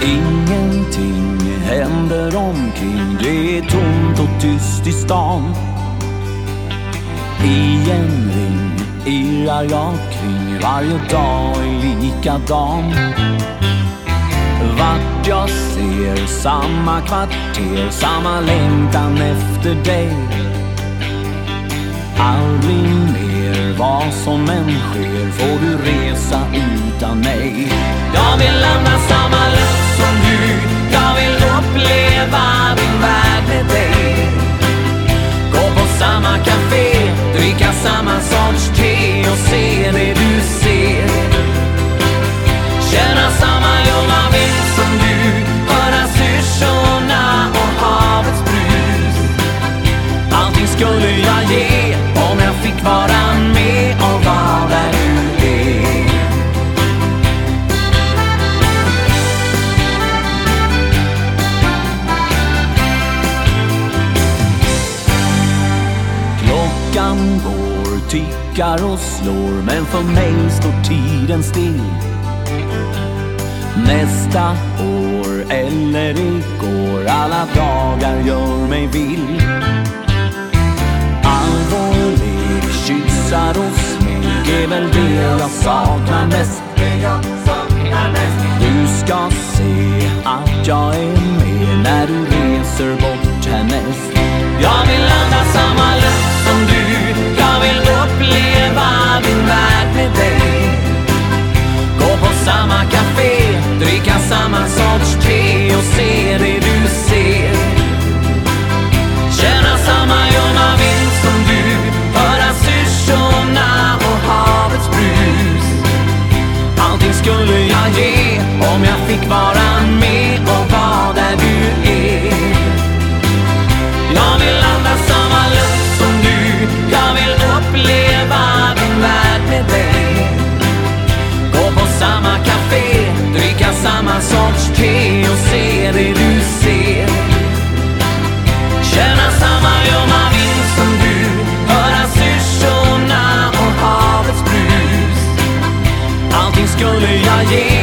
Ingenting händer omkring, det är tomt och tyst i stan. I en ring irrar jag kring, varje dag är likadan. Vart jag ser, samma kvarter, samma längtan efter dig. Aldrig mer, vad som än sker, får du resa utan mig. Jag vill landa samma luft som du, jag vill uppleva din värld med dig. Gå på samma café, dricka samma sorts te och se det du ser. Känna samma ljumma vind som du, höra syrsorna och havets brus. Allting skulle jag ge om jag fick vara med och vara där du är. Klockan går, tickar och slår, men för mig står tiden still. Nästa år eller igår, alla dagar gör mig vill. Allvarlig, kyssar och smink är väl det jag saknar mest. Du ska se att jag är med när du reser bort härnäst. Jag vill landa samma luft som du, jag vill uppleva din värld med dig. Gå på samma café, dricka samma sorts te och se det du ser. Känna samma ljumma vind som du, höra syrsorna och havets brus. Allting skulle jag ge om jag fick vara med och vara där du är. Jag vill landa samma luft som du, jag vill uppleva din värld med dig. Gå på samma café, dricka samma sorts te och se det du ser. Känna samma ljumma vind som du, höra syrsorna och havets brus. Allting skulle jag ge